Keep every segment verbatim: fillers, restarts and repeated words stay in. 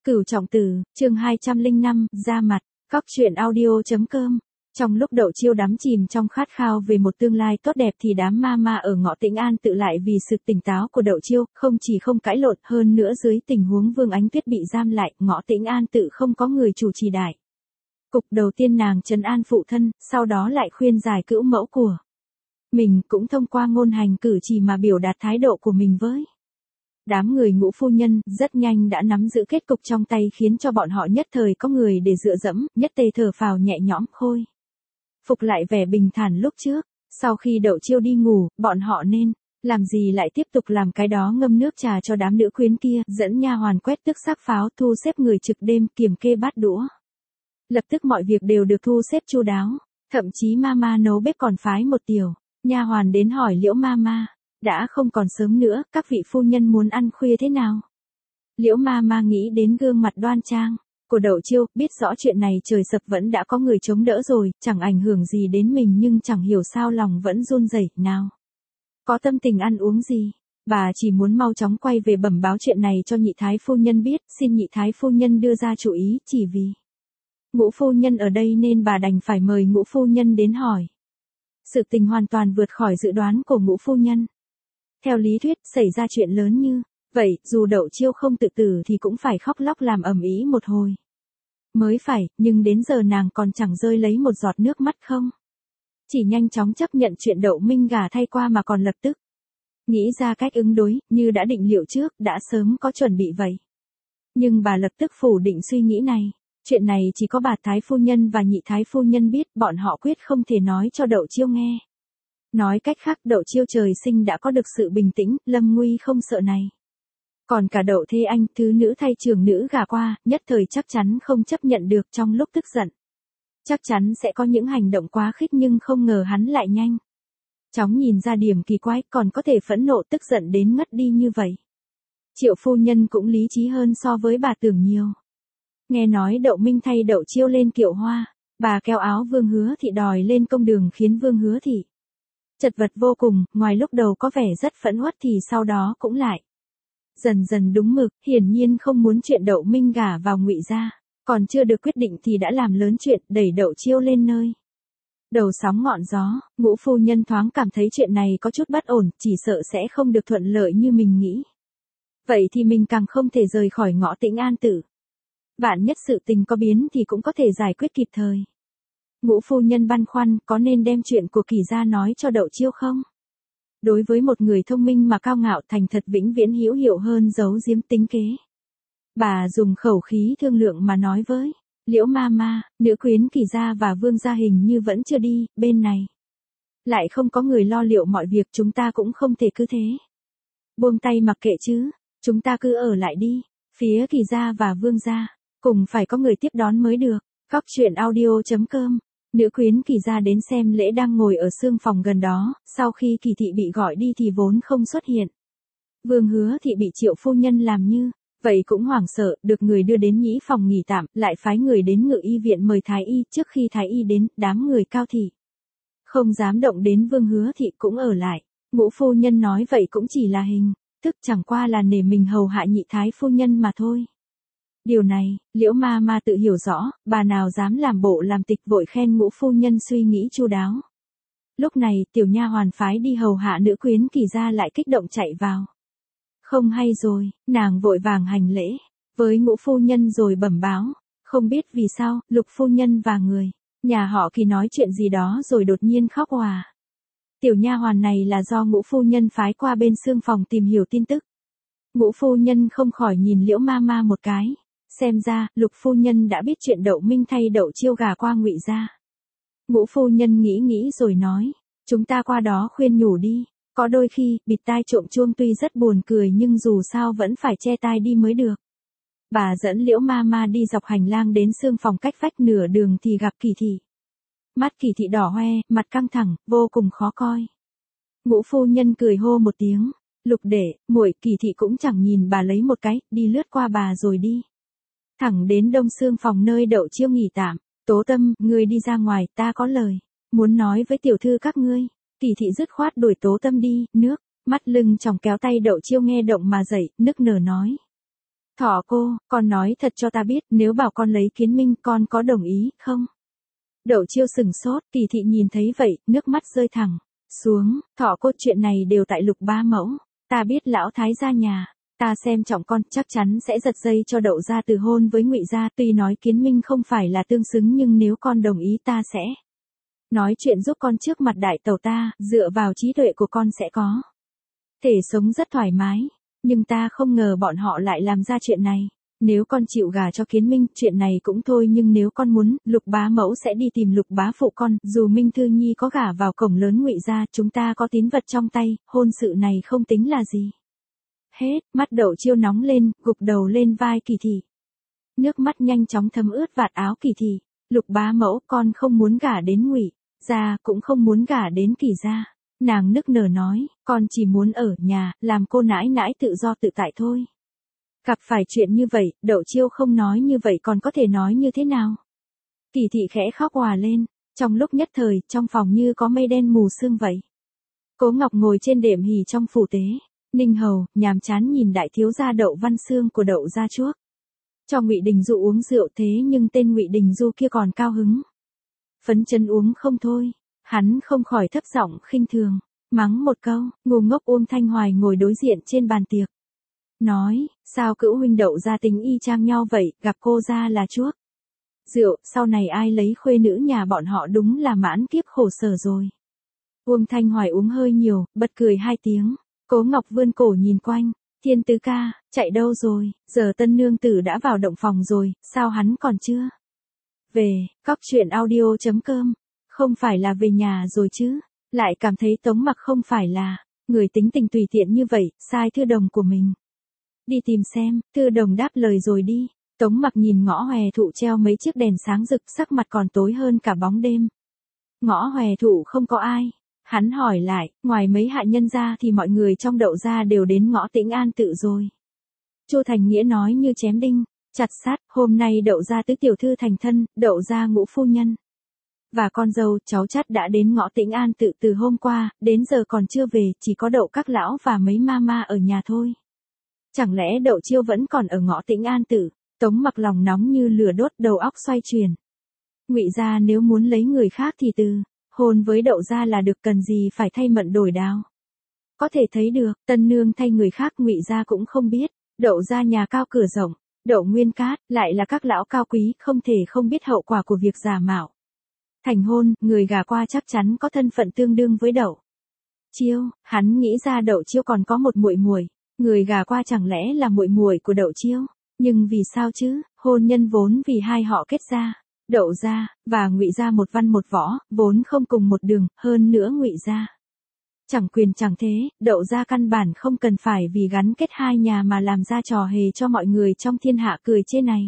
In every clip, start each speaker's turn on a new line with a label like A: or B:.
A: Cửu Trọng Tử, chương hai trăm lẻ năm, ra mặt, Cóc truyện audio.com. Trong lúc Đậu Chiêu đắm chìm trong khát khao về một tương lai tốt đẹp thì đám ma ma ở Ngõ Tĩnh An tự lại vì sự tỉnh táo của Đậu Chiêu, không chỉ không cãi lộn, hơn nữa dưới tình huống Vương Ánh Tuyết bị giam lại, Ngõ Tĩnh An tự không có người chủ trì đại cục. Đầu tiên nàng trấn an phụ thân, sau đó lại khuyên giải cữu mẫu của mình, cũng thông qua ngôn hành cử chỉ mà biểu đạt thái độ của mình với đám người Ngũ phu nhân. Rất nhanh đã nắm giữ kết cục trong tay, khiến cho bọn họ nhất thời có người để dựa dẫm, nhất tề thở phào nhẹ nhõm, khôi phục lại vẻ bình thản lúc trước. Sau khi Đậu Chiêu đi ngủ, bọn họ nên làm gì lại tiếp tục làm cái đó, ngâm nước trà cho đám nữ quyến kia, dẫn nha hoàn quét tước xác pháo, thu xếp người trực đêm, kiểm kê bát đũa. Lập tức mọi việc đều được thu xếp chu đáo, thậm chí mama nấu bếp còn phái một tiểu nha hoàn đến hỏi Liễu mama, đã không còn sớm nữa, các vị phu nhân muốn ăn khuya thế nào? Liễu mama nghĩ đến gương mặt đoan trang của Đậu Chiêu, biết rõ chuyện này trời sập vẫn đã có người chống đỡ rồi, chẳng ảnh hưởng gì đến mình, nhưng chẳng hiểu sao lòng vẫn run rẩy, nào có tâm tình ăn uống gì. Bà chỉ muốn mau chóng quay về bẩm báo chuyện này cho nhị thái phu nhân biết, xin nhị thái phu nhân đưa ra chủ ý, chỉ vì Ngũ phu nhân ở đây nên bà đành phải mời Ngũ phu nhân đến hỏi. Sự tình hoàn toàn vượt khỏi dự đoán của Ngũ phu nhân. Theo lý thuyết, xảy ra chuyện lớn như vậy, dù Đậu Chiêu không tự tử thì cũng phải khóc lóc làm ầm ĩ một hồi mới phải, nhưng đến giờ nàng còn chẳng rơi lấy một giọt nước mắt không. Chỉ nhanh chóng chấp nhận chuyện Đậu Minh gả thay qua mà còn lập tức nghĩ ra cách ứng đối, như đã định liệu trước, đã sớm có chuẩn bị vậy. Nhưng bà lập tức phủ định suy nghĩ này. Chuyện này chỉ có bà thái phu nhân và nhị thái phu nhân biết, bọn họ quyết không thể nói cho Đậu Chiêu nghe. Nói cách khác, Đậu Chiêu trời sinh đã có được sự bình tĩnh, lâm nguy không sợ này. Còn cả Đậu Thê Anh, thứ nữ thay trưởng nữ gả qua, nhất thời chắc chắn không chấp nhận được, trong lúc tức giận chắc chắn sẽ có những hành động quá khích, nhưng không ngờ hắn lại nhanh chóng nhìn ra điểm kỳ quái, còn có thể phẫn nộ tức giận đến ngất đi như vậy. Triệu phu nhân cũng lý trí hơn so với bà tưởng nhiều. Nghe nói Đậu Minh thay Đậu Chiêu lên kiệu hoa, bà kéo áo Vương Hứa Thị đòi lên công đường, khiến Vương Hứa Thị chật vật vô cùng, ngoài lúc đầu có vẻ rất phẫn uất thì sau đó cũng lại dần dần đúng mực, hiển nhiên không muốn chuyện Đậu Minh gả vào Ngụy gia. Còn chưa được quyết định thì đã làm lớn chuyện, đẩy Đậu Chiêu lên nơi đầu sóng ngọn gió. Ngũ phu nhân thoáng cảm thấy chuyện này có chút bất ổn, chỉ sợ sẽ không được thuận lợi như mình nghĩ. Vậy thì mình càng không thể rời khỏi Ngõ Tĩnh An tử. Vạn nhất sự tình có biến thì cũng có thể giải quyết kịp thời. Ngũ phu nhân băn khoăn, có nên đem chuyện của Kỳ gia nói cho Đậu Chiêu không? Đối với một người thông minh mà cao ngạo, thành thật vĩnh viễn hữu hiệu hơn giấu giếm tính kế. Bà dùng khẩu khí thương lượng mà nói với Liễu mama, nữ quyến Kỳ gia và Vương gia hình như vẫn chưa đi, bên này lại không có người lo liệu mọi việc, chúng ta cũng không thể cứ thế buông tay mặc kệ chứ, chúng ta cứ ở lại đi. Phía Kỳ gia và Vương gia cùng phải có người tiếp đón mới được. Cóc truyện audio.com. Nữ quyến Kỳ gia đến xem lễ đang ngồi ở xương phòng gần đó, sau khi Kỳ thị bị gọi đi thì vốn không xuất hiện. Vương Hứa Thị bị Triệu phu nhân làm như vậy cũng hoảng sợ, được người đưa đến nhĩ phòng nghỉ tạm, lại phái người đến Ngự y viện mời thái y. Trước khi thái y đến, đám người Cao thị không dám động đến, Vương Hứa Thị cũng ở lại. Ngũ phu nhân nói vậy cũng chỉ là hình thức, chẳng qua là nể mình hầu hạ nhị thái phu nhân mà thôi. Điều này, Liễu ma ma tự hiểu rõ, bà nào dám làm bộ làm tịch, vội khen Ngũ phu nhân suy nghĩ chu đáo. Lúc này, tiểu nha hoàn phái đi hầu hạ nữ quyến Kỳ gia lại kích động chạy vào. Không hay rồi, nàng vội vàng hành lễ với Ngũ phu nhân rồi bẩm báo, không biết vì sao, Lục phu nhân và người nhà họ Kỳ nói chuyện gì đó rồi đột nhiên khóc òa. Tiểu nha hoàn này là do Ngũ phu nhân phái qua bên xương phòng tìm hiểu tin tức. Ngũ phu nhân không khỏi nhìn Liễu ma ma một cái, xem ra Lục phu nhân đã biết chuyện Đậu Minh thay Đậu Chiêu gả qua Ngụy gia. Ngũ phu nhân nghĩ nghĩ rồi nói, chúng ta qua đó khuyên nhủ đi. Có đôi khi, bịt tai trộm chuông tuy rất buồn cười nhưng dù sao vẫn phải che tai đi mới được. Bà dẫn Liễu ma ma đi dọc hành lang đến xương phòng, cách vách nửa đường thì gặp Kỳ thị. Mắt Kỳ thị đỏ hoe, mặt căng thẳng, vô cùng khó coi. Ngũ phu nhân cười hô một tiếng, Lục đệ, muội. Kỳ thị cũng chẳng nhìn bà lấy một cái, đi lướt qua bà rồi đi thẳng đến đông xương phòng nơi Đậu Chiêu nghỉ tạm. Tố Tâm, ngươi đi ra ngoài, ta có lời muốn nói với tiểu thư các ngươi. Kỳ thị dứt khoát đuổi Tố Tâm đi. Nước mắt lưng tròng kéo tay Đậu Chiêu nghe động mà dậy, nức nở nói, Thỏ cô, con nói thật cho ta biết, nếu bảo con lấy Kiến Minh con có đồng ý không? Đậu Chiêu sừng sốt, Kỳ thị nhìn thấy vậy, nước mắt rơi thẳng xuống, Thỏ cô chuyện này đều tại Lục bá mẫu, ta biết lão thái gia nhà, ta xem trọng con, chắc chắn sẽ giật dây cho Đậu gia từ hôn với Ngụy gia, tuy nói Kiến Minh không phải là tương xứng nhưng nếu con đồng ý ta sẽ nói chuyện giúp con trước mặt đại tẩu ta, dựa vào trí tuệ của con sẽ có thể sống rất thoải mái, nhưng ta không ngờ bọn họ lại làm ra chuyện này. Nếu con chịu gả cho Kiến Minh, chuyện này cũng thôi, nhưng nếu con muốn, Lục bá mẫu sẽ đi tìm Lục bá phụ con, dù Minh Thư Nhi có gả vào cổng lớn Ngụy gia, chúng ta có tín vật trong tay, hôn sự này không tính là gì. Hết, mắt Đậu Chiêu nóng lên, gục đầu lên vai Kỳ thị. Nước mắt nhanh chóng thấm ướt vạt áo Kỳ thị. Lục bá mẫu, con không muốn gả đến Ngụy gia, cũng không muốn gả đến Kỳ gia. Nàng nức nở nói, con chỉ muốn ở nhà, làm cô nãi nãi tự do tự tại thôi. Gặp phải chuyện như vậy, Đậu Chiêu không nói như vậy còn có thể nói như thế nào? Kỳ thị khẽ khóc òa lên, trong lúc nhất thời, trong phòng như có mây đen mù sương vậy. Cố Ngọc ngồi trên đệm hỉ trong phủ tế, Ninh Hầu, nhàm chán nhìn đại thiếu gia Đậu Văn Xương của Đậu gia chuốc cho Ngụy Đình Du uống rượu, thế nhưng tên Ngụy Đình Du kia còn cao hứng. Phấn chấn uống không thôi, hắn không khỏi thấp giọng khinh thường, mắng một câu, ngu ngốc. Uông Thanh Hoài ngồi đối diện trên bàn tiệc. Nói, sao cữu huynh Đậu gia tính y chang nhau vậy, gặp cô ra là chuốc rượu, sau này ai lấy khuê nữ nhà bọn họ đúng là mãn kiếp khổ sở rồi. Uông Thanh Hoài uống hơi nhiều, bật cười hai tiếng. Cố Ngọc vươn cổ nhìn quanh, Thiên tứ ca, chạy đâu rồi, giờ tân nương tử đã vào động phòng rồi, sao hắn còn chưa về? Cóc truyện audio chấm com, không phải là về nhà rồi chứ, lại cảm thấy Tống Mặc không phải là người tính tình tùy tiện như vậy, sai Thư Đồng của mình. Đi tìm xem, Thư Đồng đáp lời rồi đi. Tống Mặc nhìn ngõ hòe thụ treo mấy chiếc đèn sáng rực, sắc mặt còn tối hơn cả bóng đêm. Ngõ hòe thụ không có ai. Hắn hỏi lại, ngoài mấy hạ nhân ra thì mọi người trong Đậu gia đều đến ngõ Tĩnh An tự rồi. Chu Thành Nghĩa nói như chém đinh, chặt sắt, hôm nay Đậu gia tứ tiểu thư thành thân, Đậu gia ngũ phu nhân và con dâu, cháu chắt đã đến ngõ Tĩnh An tự từ hôm qua, đến giờ còn chưa về, chỉ có Đậu các lão và mấy mama ở nhà thôi. Chẳng lẽ Đậu Chiêu vẫn còn ở ngõ Tĩnh An tự? Tống Mặc lòng nóng như lửa đốt, đầu óc xoay chuyển. Ngụy gia nếu muốn lấy người khác thì từ hôn với Đậu gia là được, cần gì phải thay mận đổi đao. Có thể thấy được, tân nương thay người khác Ngụy gia cũng không biết. Đậu gia nhà cao cửa rộng, Đậu Nguyên Cát, lại là các lão cao quý, không thể không biết hậu quả của việc giả mạo. Thành hôn, người gả qua chắc chắn có thân phận tương đương với Đậu Chiêu, hắn nghĩ ra Đậu Chiêu còn có một muội muội, người gả qua chẳng lẽ là muội muội của Đậu Chiêu? Nhưng vì sao chứ, hôn nhân vốn vì hai họ kết ra. Đậu gia và Ngụy gia một văn một võ, vốn không cùng một đường, hơn nữa Ngụy gia chẳng quyền chẳng thế, Đậu gia căn bản không cần phải vì gắn kết hai nhà mà làm ra trò hề cho mọi người trong thiên hạ cười chê này.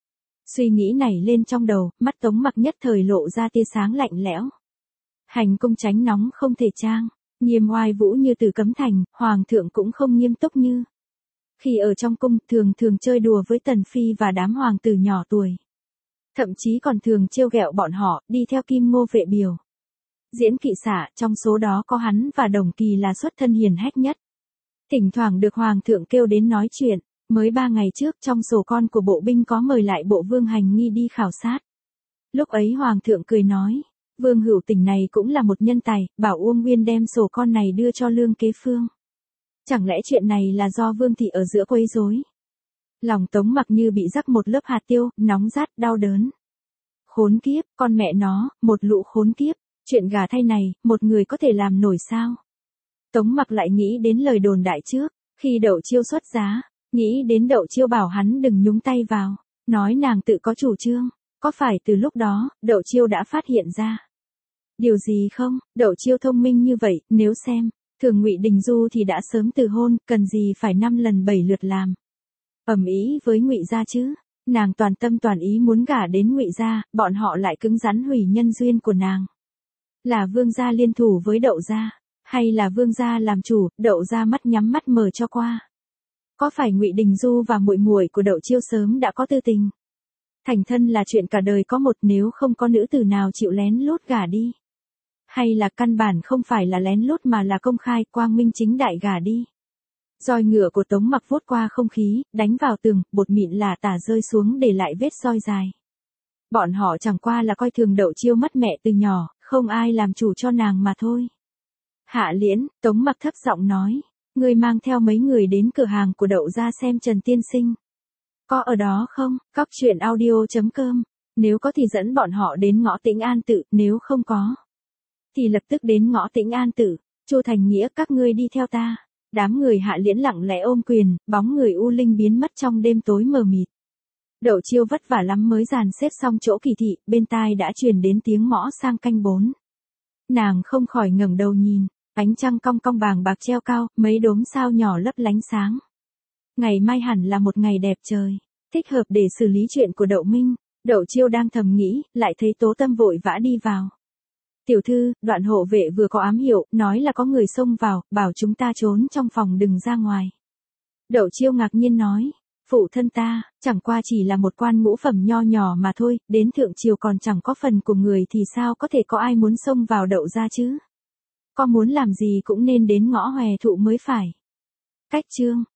A: Suy nghĩ này lên trong đầu, mắt Tống Mặc nhất thời lộ ra tia sáng lạnh lẽo. Hành cung tránh nóng không thể trang, nghiêm oai vũ như từ Cấm Thành, hoàng thượng cũng không nghiêm túc như khi ở trong cung, thường thường chơi đùa với Tần Phi và đám hoàng tử nhỏ tuổi. Thậm chí còn thường trêu ghẹo bọn họ, đi theo Kim Ngô vệ biểu. Diễn kỵ xả, trong số đó có hắn và Đồng Kỳ là xuất thân hiền hách nhất. Thỉnh thoảng được hoàng thượng kêu đến nói chuyện, mới ba ngày trước trong sổ con của bộ binh có mời lại bộ Vương Hành Nghi đi khảo sát. Lúc ấy hoàng thượng cười nói, Vương Hữu Tình này cũng là một nhân tài, bảo Uông Nguyên đem sổ con này đưa cho Lương Kế Phương. Chẳng lẽ chuyện này là do Vương thị ở giữa quấy rối? Lòng Tống Mặc như bị rắc một lớp hạt tiêu, nóng rát, đau đớn. Khốn kiếp, con mẹ nó, một lũ khốn kiếp, chuyện gả thay này, một người có thể làm nổi sao? Tống Mặc lại nghĩ đến lời đồn đại trước, khi Đậu Chiêu xuất giá, nghĩ đến Đậu Chiêu bảo hắn đừng nhúng tay vào, nói nàng tự có chủ trương, có phải từ lúc đó, Đậu Chiêu đã phát hiện ra điều gì không? Đậu Chiêu thông minh như vậy, nếu xem thường Ngụy Đình Du thì đã sớm từ hôn, cần gì phải năm lần bảy lượt làm ầm ĩ với Ngụy gia chứ? Nàng toàn tâm toàn ý muốn gả đến Ngụy gia, bọn họ lại cứng rắn hủy nhân duyên của nàng. Là Vương gia liên thủ với Đậu gia, hay là Vương gia làm chủ, Đậu gia mắt nhắm mắt mở cho qua? Có phải Ngụy Đình Du và muội muội của Đậu Chiêu sớm đã có tư tình? Thành thân là chuyện cả đời có một, nếu không có nữ tử nào chịu lén lút gả đi. Hay là căn bản không phải là lén lút mà là công khai, quang minh chính đại gả đi. Roi ngựa của Tống Mặc vuốt qua không khí, đánh vào tường, bột mịn lả tả rơi xuống để lại vết roi dài. Bọn họ chẳng qua là coi thường Đậu Chiêu mất mẹ từ nhỏ, không ai làm chủ cho nàng mà thôi. Hạ Liễn, Tống Mặc thấp giọng nói, ngươi mang theo mấy người đến cửa hàng của Đậu gia xem Trần tiên sinh. Có ở đó không? Cóc truyện audio chấm com. Nếu có thì dẫn bọn họ đến ngõ Tĩnh An Tự, nếu không có thì lập tức đến ngõ Tĩnh An Tự. Chu Thành Nghĩa, các ngươi đi theo ta. Đám người Hạ Liễn lặng lẽ ôm quyền, bóng người U Linh biến mất trong đêm tối mờ mịt. Đậu Chiêu vất vả lắm mới dàn xếp xong chỗ kỳ thị, bên tai đã truyền đến tiếng mõ sang canh bốn. Nàng không khỏi ngẩng đầu nhìn, ánh trăng cong cong vàng bạc treo cao, mấy đốm sao nhỏ lấp lánh sáng. Ngày mai hẳn là một ngày đẹp trời, thích hợp để xử lý chuyện của Đậu Minh. Đậu Chiêu đang thầm nghĩ, lại thấy Tố Tâm vội vã đi vào. Tiểu thư, Đoạn hộ vệ vừa có ám hiệu, nói là có người xông vào, bảo chúng ta trốn trong phòng đừng ra ngoài. Đậu Chiêu ngạc nhiên nói, phụ thân ta, chẳng qua chỉ là một quan ngũ phẩm nho nhỏ mà thôi, đến thượng triều còn chẳng có phần của người thì sao có thể có ai muốn xông vào Đậu gia chứ? Có muốn làm gì cũng nên đến ngõ Hòe Thụ mới phải. Cách chương